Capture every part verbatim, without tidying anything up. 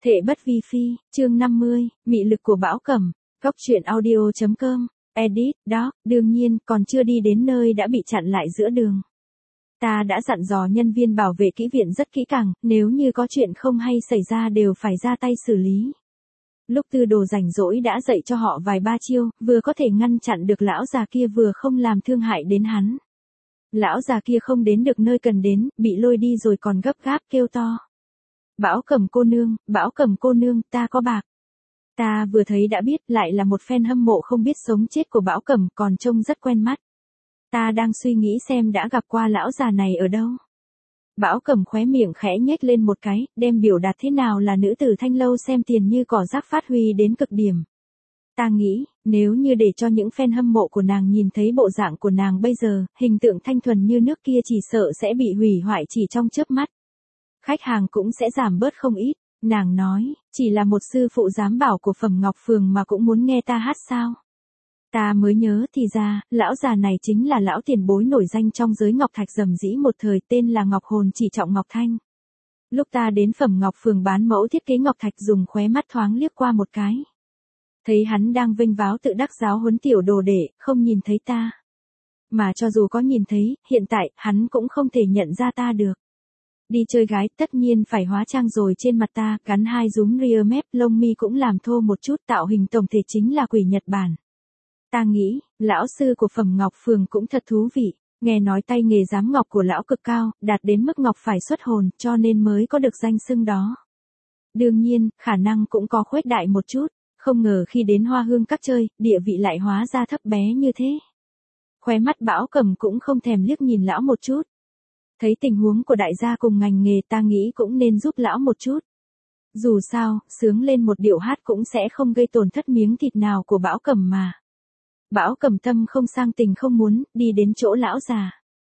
Thệ bất vi phi, chương năm mươi, mị lực của Bảo Cẩm, góc truyện audio chấm com, edit, đó, đương nhiên, còn chưa đi đến nơi đã bị chặn lại giữa đường. Ta đã dặn dò nhân viên bảo vệ kỹ viện rất kỹ càng, nếu như có chuyện không hay xảy ra đều phải ra tay xử lý. Lúc Tư Đồ rảnh rỗi đã dạy cho họ vài ba chiêu, vừa có thể ngăn chặn được lão già kia vừa không làm thương hại đến hắn. Lão già kia không đến được nơi cần đến, bị lôi đi rồi còn gấp gáp kêu to. Bảo Cẩm cô nương, Bảo Cẩm cô nương, ta có bạc. Ta vừa thấy đã biết lại là một fan hâm mộ không biết sống chết của Bảo Cẩm, còn trông rất quen mắt. Ta đang suy nghĩ xem đã gặp qua lão già này ở đâu. Bảo Cẩm khóe miệng khẽ nhếch lên một cái, đem biểu đạt thế nào là nữ tử thanh lâu xem tiền như cỏ rác phát huy đến cực điểm. Ta nghĩ, nếu như để cho những fan hâm mộ của nàng nhìn thấy bộ dạng của nàng bây giờ, hình tượng thanh thuần như nước kia chỉ sợ sẽ bị hủy hoại chỉ trong chớp mắt. Khách hàng cũng sẽ giảm bớt không ít, nàng nói, chỉ là một sư phụ giám bảo của Phẩm Ngọc Phường mà cũng muốn nghe ta hát sao. Ta mới nhớ thì ra, lão già này chính là lão tiền bối nổi danh trong giới ngọc thạch rầm rĩ một thời, tên là Ngọc Hồn chỉ trọng Ngọc Thanh. Lúc ta đến Phẩm Ngọc Phường bán mẫu thiết kế ngọc thạch dùng khóe mắt thoáng liếc qua một cái. Thấy hắn đang vênh váo tự đắc giáo huấn tiểu đồ đệ, không nhìn thấy ta. Mà cho dù có nhìn thấy, hiện tại, hắn cũng không thể nhận ra ta được. Đi chơi gái tất nhiên phải hóa trang rồi, trên mặt ta gắn hai rúm ria mép, lông mi cũng làm thô một chút, tạo hình tổng thể chính là quỷ Nhật Bản. Ta nghĩ, lão sư của Phẩm Ngọc Phường cũng thật thú vị, nghe nói tay nghề giám ngọc của lão cực cao, đạt đến mức ngọc phải xuất hồn, cho nên mới có được danh xưng đó. Đương nhiên, khả năng cũng có khuếch đại một chút, không ngờ khi đến Hoa Hương các chơi, địa vị lại hóa ra thấp bé như thế. Khóe mắt Bảo Cẩm cũng không thèm liếc nhìn lão một chút. Thấy tình huống của đại gia cùng ngành nghề, ta nghĩ cũng nên giúp lão một chút. Dù sao, sướng lên một điệu hát cũng sẽ không gây tổn thất miếng thịt nào của Bảo Cẩm mà. Bảo Cẩm tâm không sang tình không muốn, đi đến chỗ lão già.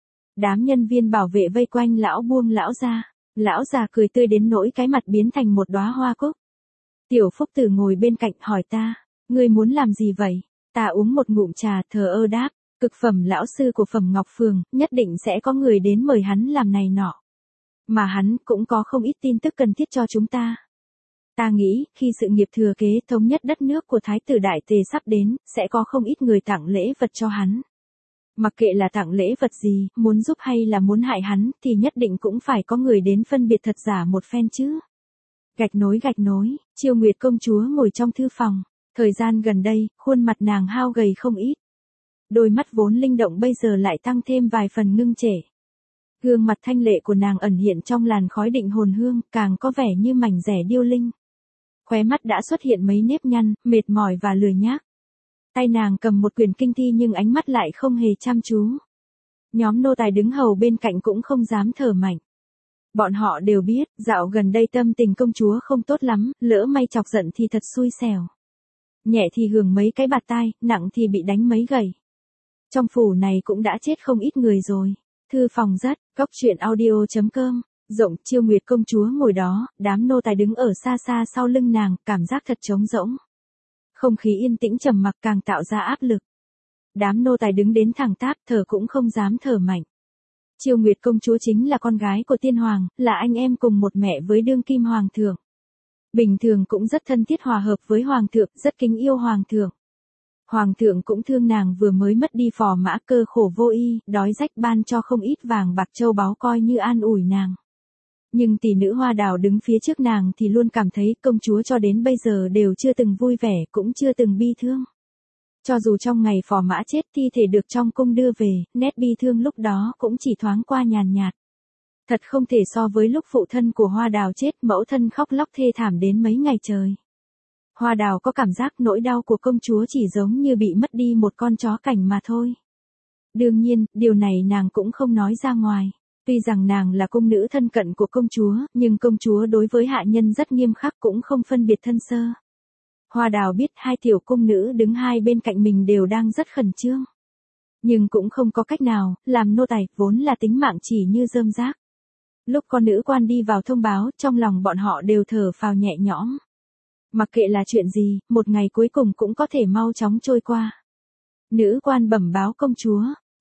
Đám nhân viên bảo vệ vây quanh lão buông lão ra. Lão già cười tươi đến nỗi cái mặt biến thành một đóa hoa cúc. Tiểu Phúc Tử ngồi bên cạnh hỏi ta, ngươi muốn làm gì vậy? Ta uống một ngụm trà, thờ ơ đáp. Cực phẩm lão sư của Phẩm Ngọc Phường, nhất định sẽ có người đến mời hắn làm này nọ. Mà hắn cũng có không ít tin tức cần thiết cho chúng ta. Ta nghĩ, khi sự nghiệp thừa kế thống nhất đất nước của Thái tử Đại Tề sắp đến, sẽ có không ít người tặng lễ vật cho hắn. Mặc kệ là tặng lễ vật gì, muốn giúp hay là muốn hại hắn, thì nhất định cũng phải có người đến phân biệt thật giả một phen chứ. Gạch nối gạch nối, Chiêu Nguyệt công chúa ngồi trong thư phòng. Thời gian gần đây, khuôn mặt nàng hao gầy không ít. Đôi mắt vốn linh động bây giờ lại tăng thêm vài phần ngưng trệ. Gương mặt thanh lệ của nàng ẩn hiện trong làn khói định hồn hương, càng có vẻ như mảnh rẻ điêu linh. Khóe mắt đã xuất hiện mấy nếp nhăn, mệt mỏi và lười nhác. Tay nàng cầm một quyển kinh thi nhưng ánh mắt lại không hề chăm chú. Nhóm nô tài đứng hầu bên cạnh cũng không dám thở mạnh. Bọn họ đều biết, dạo gần đây tâm tình công chúa không tốt lắm, lỡ may chọc giận thì thật xui xẻo. Nhẹ thì hưởng mấy cái bạt tai, nặng thì bị đánh mấy gậy. Trong phủ này cũng đã chết không ít người rồi. Thư phòng rất, góc truyện audio chấm com, rộng. Chiêu Nguyệt công chúa ngồi đó, đám nô tài đứng ở xa xa sau lưng nàng, cảm giác thật trống rỗng. Không khí yên tĩnh trầm mặc càng tạo ra áp lực. Đám nô tài đứng đến thẳng tắp, thở cũng không dám thở mạnh. Chiêu Nguyệt công chúa chính là con gái của tiên hoàng, là anh em cùng một mẹ với đương kim hoàng thượng. Bình thường cũng rất thân thiết hòa hợp với hoàng thượng, rất kính yêu hoàng thượng. Hoàng thượng cũng thương nàng vừa mới mất đi phò mã, cơ khổ vô y, đói rách ban cho không ít vàng bạc châu báu coi như an ủi nàng. Nhưng tỷ nữ Hoa Đào đứng phía trước nàng thì luôn cảm thấy công chúa cho đến bây giờ đều chưa từng vui vẻ, cũng chưa từng bi thương. Cho dù trong ngày phò mã chết thi thể được trong cung đưa về, nét bi thương lúc đó cũng chỉ thoáng qua nhàn nhạt. Thật không thể so với lúc phụ thân của Hoa Đào chết, mẫu thân khóc lóc thê thảm đến mấy ngày trời. Hoa Đào có cảm giác nỗi đau của công chúa chỉ giống như bị mất đi một con chó cảnh mà thôi. Đương nhiên, điều này nàng cũng không nói ra ngoài. Tuy rằng nàng là cung nữ thân cận của công chúa, nhưng công chúa đối với hạ nhân rất nghiêm khắc, cũng không phân biệt thân sơ. Hoa Đào biết hai tiểu cung nữ đứng hai bên cạnh mình đều đang rất khẩn trương. Nhưng cũng không có cách nào, làm nô tài, vốn là tính mạng chỉ như rơm rác. Lúc con nữ quan đi vào thông báo, trong lòng bọn họ đều thở phào nhẹ nhõm. Mặc kệ là chuyện gì, một ngày cuối cùng cũng có thể mau chóng trôi qua. Nữ quan bẩm báo công chúa,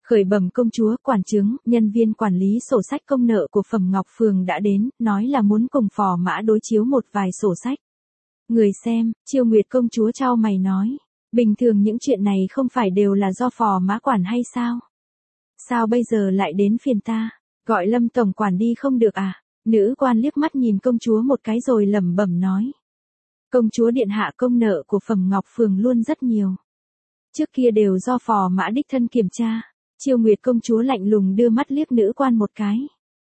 Khởi bẩm công chúa, quản chứng, nhân viên quản lý sổ sách công nợ của Phẩm Ngọc Phường đã đến, nói là muốn cùng phò mã đối chiếu một vài sổ sách. Người xem, Chiêu Nguyệt công chúa chau mày nói. Bình thường những chuyện này không phải đều là do phò mã quản hay sao? Sao bây giờ lại đến phiền ta? Gọi Lâm tổng quản đi không được à? Nữ quan liếc mắt nhìn công chúa một cái rồi lẩm bẩm nói. Công chúa điện hạ, công nợ của Phẩm Ngọc Phường luôn rất nhiều. Trước kia đều do phò mã đích thân kiểm tra. Chiêu Nguyệt công chúa lạnh lùng đưa mắt liếc nữ quan một cái.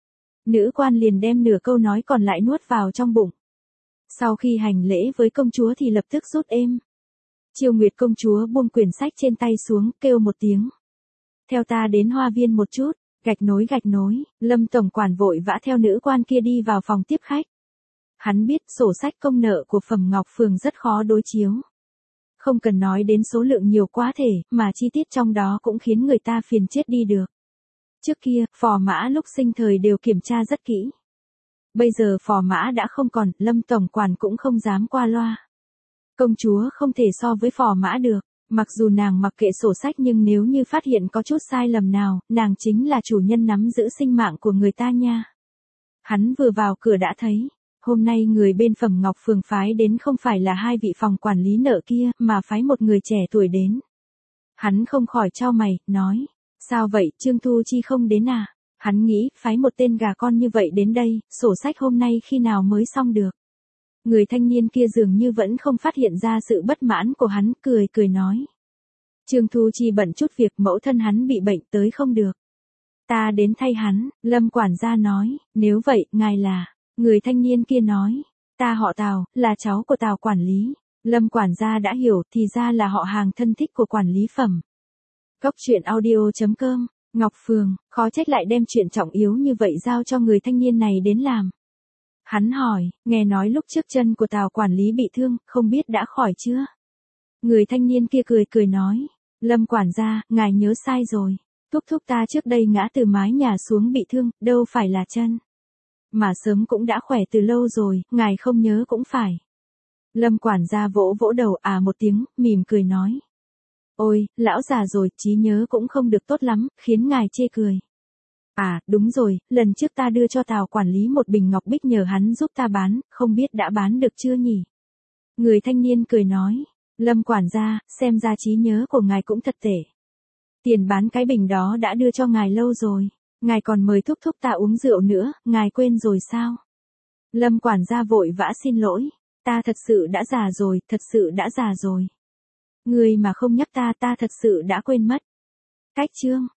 Nữ quan liền đem nửa câu nói còn lại nuốt vào trong bụng. Sau khi hành lễ với công chúa thì lập tức rút êm. Chiêu Nguyệt công chúa buông quyển sách trên tay xuống, kêu một tiếng. Theo ta đến hoa viên một chút, gạch nối gạch nối, Lâm tổng quản vội vã theo nữ quan kia đi vào phòng tiếp khách. Hắn biết sổ sách công nợ của Phẩm Ngọc Phường rất khó đối chiếu. Không cần nói đến số lượng nhiều quá thể, mà chi tiết trong đó cũng khiến người ta phiền chết đi được. Trước kia, phò mã lúc sinh thời đều kiểm tra rất kỹ. Bây giờ phò mã đã không còn, Lâm tổng quản cũng không dám qua loa. Công chúa không thể so với phò mã được, mặc dù nàng mặc kệ sổ sách nhưng nếu như phát hiện có chút sai lầm nào, nàng chính là chủ nhân nắm giữ sinh mạng của người ta nha. Hắn vừa vào cửa đã thấy, hôm nay người bên Phẩm Ngọc Phường phái đến không phải là hai vị phòng quản lý nợ kia, mà phái một người trẻ tuổi đến. Hắn không khỏi chau mày, nói, sao vậy, Trương Thu Chi không đến à? Hắn nghĩ, phái một tên gà con như vậy đến đây, sổ sách hôm nay khi nào mới xong được. Người thanh niên kia dường như vẫn không phát hiện ra sự bất mãn của hắn, cười cười nói. Trương Thu Chi bận chút việc, mẫu thân hắn bị bệnh tới không được. Ta đến thay hắn, Lâm quản gia nói, nếu vậy, ngài là, người thanh niên kia nói, ta họ Tào, là cháu của Tào quản lý. Lâm quản gia đã hiểu, thì ra là họ hàng thân thích của quản lý Phẩm. Góc truyện audio chấm com, Ngọc Phường, khó trách lại đem chuyện trọng yếu như vậy giao cho người thanh niên này đến làm. Hắn hỏi, nghe nói lúc trước chân của Tào quản lý bị thương, không biết đã khỏi chưa? Người thanh niên kia cười cười nói, Lâm quản gia, ngài nhớ sai rồi. Thúc thúc ta trước đây ngã từ mái nhà xuống bị thương, đâu phải là chân. Mà sớm cũng đã khỏe từ lâu rồi, ngài không nhớ cũng phải. Lâm quản gia vỗ vỗ đầu à một tiếng, mỉm cười nói. Ôi, lão già rồi, trí nhớ cũng không được tốt lắm, khiến ngài chê cười. À, đúng rồi, lần trước ta đưa cho Tào quản lý một bình ngọc bích nhờ hắn giúp ta bán, không biết đã bán được chưa nhỉ? Người thanh niên cười nói, Lâm quản gia, xem ra trí nhớ của ngài cũng thật tệ. Tiền bán cái bình đó đã đưa cho ngài lâu rồi, ngài còn mời thúc thúc ta uống rượu nữa, ngài quên rồi sao? Lâm quản gia vội vã xin lỗi, ta thật sự đã già rồi, thật sự đã già rồi. Người mà không nhắc ta ta thật sự đã quên mất. Cách chương